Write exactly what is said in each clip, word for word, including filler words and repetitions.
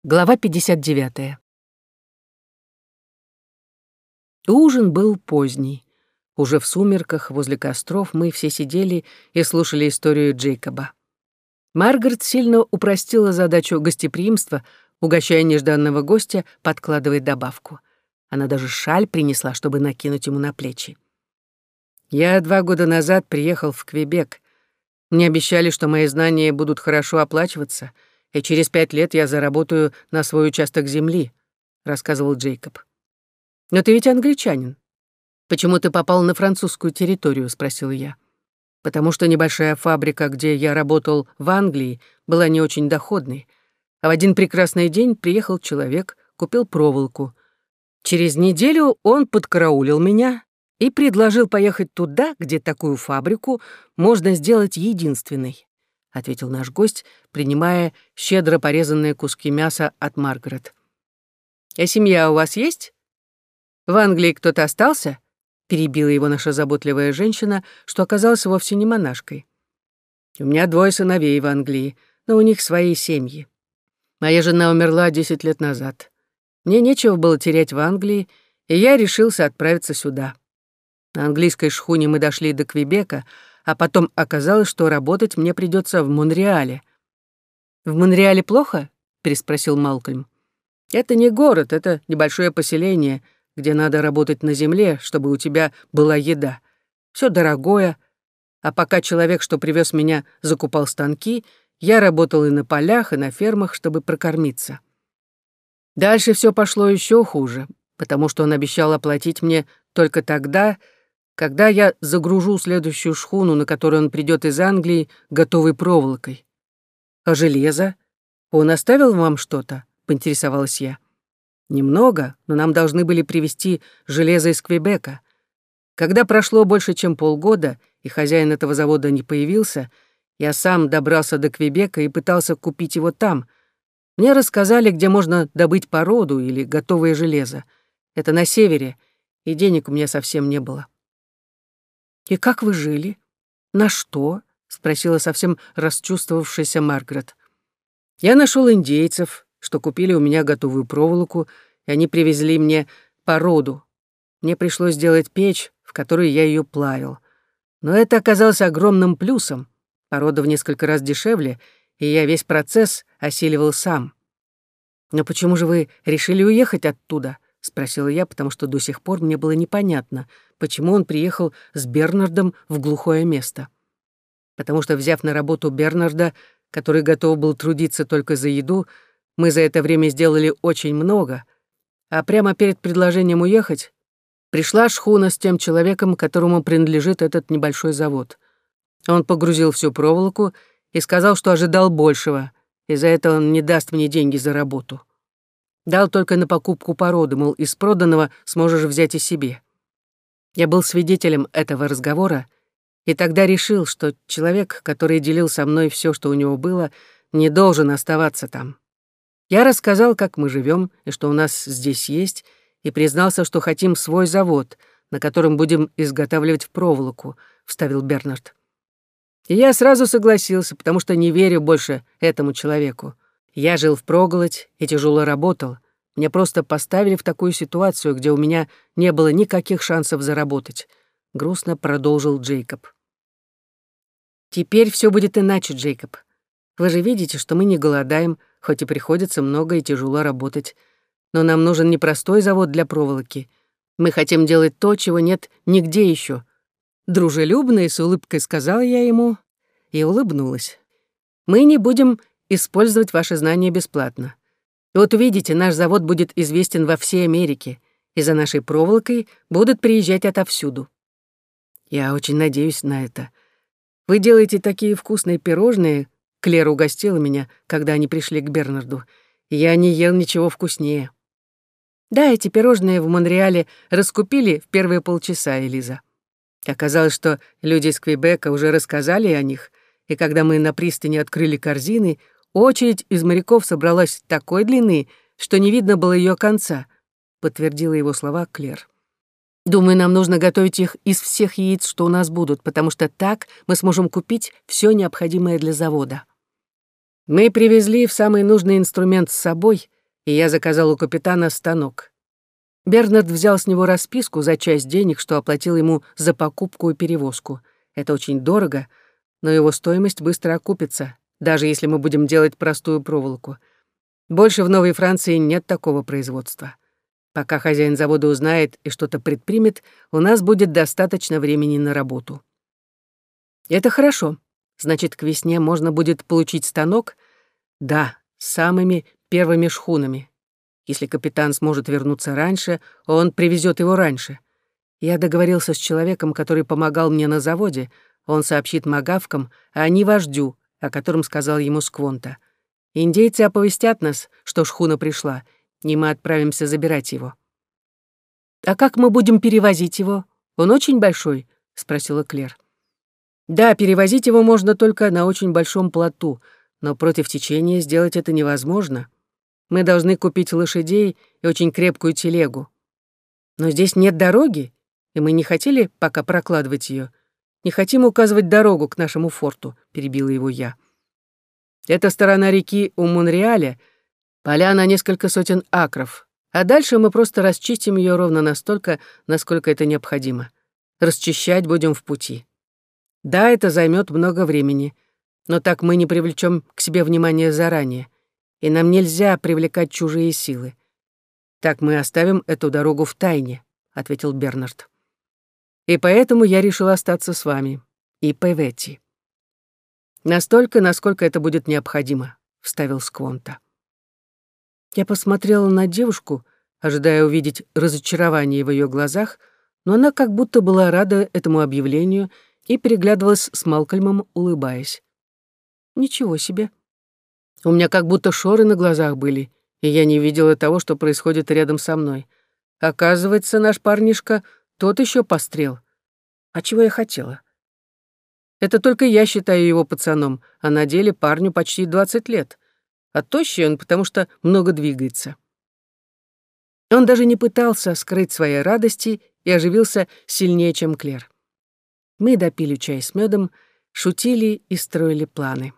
Глава пятьдесят девятая. Ужин был поздний. Уже в сумерках возле костров мы все сидели и слушали историю Джейкоба. Маргарет сильно упростила задачу гостеприимства, угощая нежданного гостя, подкладывая добавку. Она даже шаль принесла, чтобы накинуть ему на плечи. «Я два года назад приехал в Квебек. Мне обещали, что мои знания будут хорошо оплачиваться, и через пять лет я заработаю на свой участок земли», — рассказывал Джейкоб. «Но ты ведь англичанин. Почему ты попал на французскую территорию?» — спросил я. «Потому что небольшая фабрика, где я работал в Англии, была не очень доходной. А в один прекрасный день приехал человек, купил проволоку. Через неделю он подкараулил меня и предложил поехать туда, где такую фабрику можно сделать единственной», — ответил наш гость, принимая щедро порезанные куски мяса от Маргарет. «А семья у вас есть? В Англии кто-то остался?» — перебила его наша заботливая женщина, что оказалась вовсе не монашкой. «У меня двое сыновей в Англии, но у них свои семьи. Моя жена умерла десять лет назад. Мне нечего было терять в Англии, и я решился отправиться сюда. На английской шхуне мы дошли до Квебека, а потом оказалось, что работать мне придется в Монреале». «В Монреале плохо?» — переспросил Малкольм. «Это не город, это небольшое поселение, где надо работать на земле, чтобы у тебя была еда. Все дорогое, а пока человек, что привез меня, закупал станки, я работал и на полях, и на фермах, чтобы прокормиться. Дальше все пошло еще хуже, потому что он обещал оплатить мне только тогда, когда я загружу следующую шхуну, на которую он придет из Англии, готовой проволокой. А железо? Он оставил вам что-то?» — поинтересовалась я. «Немного, но нам должны были привезти железо из Квебека. Когда прошло больше, чем полгода, и хозяин этого завода не появился, я сам добрался до Квебека и пытался купить его там. Мне рассказали, где можно добыть породу или готовое железо. Это на севере, и денег у меня совсем не было». «И как вы жили? На что?» — спросила совсем расчувствовавшаяся Маргарет. «Я нашел индейцев, что купили у меня готовую проволоку, и они привезли мне породу. Мне пришлось сделать печь, в которой я ее плавил. Но это оказалось огромным плюсом. Порода в несколько раз дешевле, и я весь процесс осиливал сам». «Но почему же вы решили уехать оттуда?» — спросила я, потому что до сих пор мне было непонятно, почему он приехал с Бернардом в глухое место. Потому что, взяв на работу Бернарда, который готов был трудиться только за еду, мы за это время сделали очень много, а прямо перед предложением уехать пришла шхуна с тем человеком, которому принадлежит этот небольшой завод. Он погрузил всю проволоку и сказал, что ожидал большего, и за это он не даст мне деньги за работу. Дал только на покупку породы, мол, из проданного сможешь взять и себе. Я был свидетелем этого разговора, и тогда решил, что человек, который делил со мной все, что у него было, не должен оставаться там. Я рассказал, как мы живем и что у нас здесь есть, и признался, что хотим свой завод, на котором будем изготавливать проволоку, — вставил Бернард. И я сразу согласился, потому что не верю больше этому человеку. Я жил впроголодь и тяжело работал. Меня просто поставили в такую ситуацию, где у меня не было никаких шансов заработать, — грустно продолжил Джейкоб. «Теперь все будет иначе, Джейкоб. Вы же видите, что мы не голодаем, хоть и приходится много и тяжело работать. Но нам нужен не простой завод для проволоки. Мы хотим делать то, чего нет нигде еще. Дружелюбно и с улыбкой сказала я ему и улыбнулась. «Мы не будем использовать ваши знания бесплатно. Вот увидите, наш завод будет известен во всей Америке, и за нашей проволокой будут приезжать отовсюду. Я очень надеюсь на это. Вы делаете такие вкусные пирожные», — Клэр угостила меня, когда они пришли к Бернарду, — «я не ел ничего вкуснее». «Да, эти пирожные в Монреале раскупили в первые полчаса, Элиза. Оказалось, что люди из Квебека уже рассказали о них, и когда мы на пристани открыли корзины, очередь из моряков собралась такой длины, что не видно было ее конца», — подтвердила его слова Клэр. «Думаю, нам нужно готовить их из всех яиц, что у нас будут, потому что так мы сможем купить все необходимое для завода». Мы привезли в самый нужный инструмент с собой, и я заказал у капитана станок. Бернард взял с него расписку за часть денег, что оплатил ему за покупку и перевозку. Это очень дорого, но его стоимость быстро окупится, даже если мы будем делать простую проволоку. Больше в Новой Франции нет такого производства. Пока хозяин завода узнает и что-то предпримет, у нас будет достаточно времени на работу. Это хорошо. Значит, к весне можно будет получить станок? Да, с самыми первыми шхунами. Если капитан сможет вернуться раньше, он привезет его раньше. Я договорился с человеком, который помогал мне на заводе. Он сообщит магавкам, а они вождю, о котором сказал ему Сквонта. Индейцы оповестят нас, что шхуна пришла, и мы отправимся забирать его. «А как мы будем перевозить его? Он очень большой?» — спросила Клер. «Да, перевозить его можно только на очень большом плоту, но против течения сделать это невозможно. Мы должны купить лошадей и очень крепкую телегу. Но здесь нет дороги, и мы не хотели пока прокладывать ее. Не хотим указывать дорогу к нашему форту», — перебила его я. «Это сторона реки у Монреаля, поля на несколько сотен акров, а дальше мы просто расчистим ее ровно настолько, насколько это необходимо. Расчищать будем в пути. Да, это займет много времени, но так мы не привлечем к себе внимание заранее, и нам нельзя привлекать чужие силы. Так мы оставим эту дорогу в тайне», — ответил Бернард. «И поэтому я решил остаться с вами и Певетти. Настолько, насколько это будет необходимо», — вставил Сквонта. Я посмотрела на девушку, ожидая увидеть разочарование в ее глазах, но она как будто была рада этому объявлению и переглядывалась с Малкольмом, улыбаясь. «Ничего себе. У меня как будто шоры на глазах были, и я не видела того, что происходит рядом со мной. Оказывается, наш парнишка тот еще пострел. А чего я хотела? Это только я считаю его пацаном, а на деле парню почти двадцать лет. А тощий он, потому что много двигается». Он даже не пытался скрыть своей радости и оживился сильнее, чем Клер. Мы допили чай с медом, шутили и строили планы.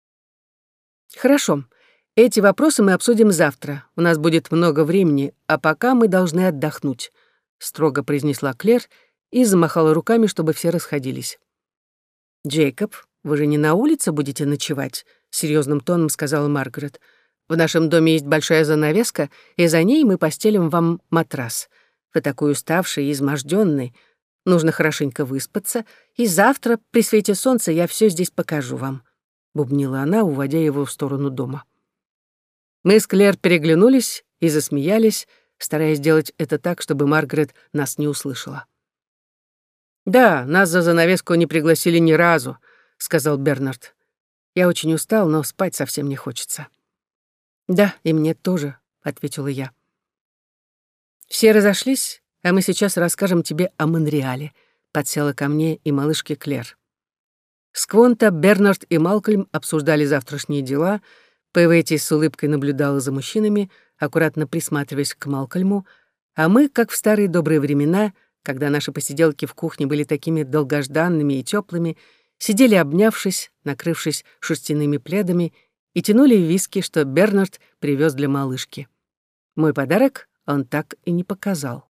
«Хорошо, эти вопросы мы обсудим завтра. У нас будет много времени, а пока мы должны отдохнуть», — строго произнесла Клер и замахала руками, чтобы все расходились. «Джейкоб, вы же не на улице будете ночевать?» — серьезным тоном сказала Маргарет. «В нашем доме есть большая занавеска, и за ней мы постелим вам матрас. Вы такой уставший и измождённый. Нужно хорошенько выспаться, и завтра при свете солнца я все здесь покажу вам», — бубнила она, уводя его в сторону дома. Мы с Клер переглянулись и засмеялись, стараясь сделать это так, чтобы Маргарет нас не услышала. «Да, нас за занавеску не пригласили ни разу», — сказал Бернард. «Я очень устал, но спать совсем не хочется». «Да, и мне тоже», — ответила я. «Все разошлись, а мы сейчас расскажем тебе о Монреале», — подсела ко мне и малышке Клер. Сквонта, Бернард и Малкольм обсуждали завтрашние дела, Певетти с улыбкой наблюдала за мужчинами, аккуратно присматриваясь к Малкольму, а мы, как в старые добрые времена, когда наши посиделки в кухне были такими долгожданными и теплыми, сидели обнявшись, накрывшись шерстяными пледами, и тянули виски, что Бернард привез для малышки. Мой подарок он так и не показал.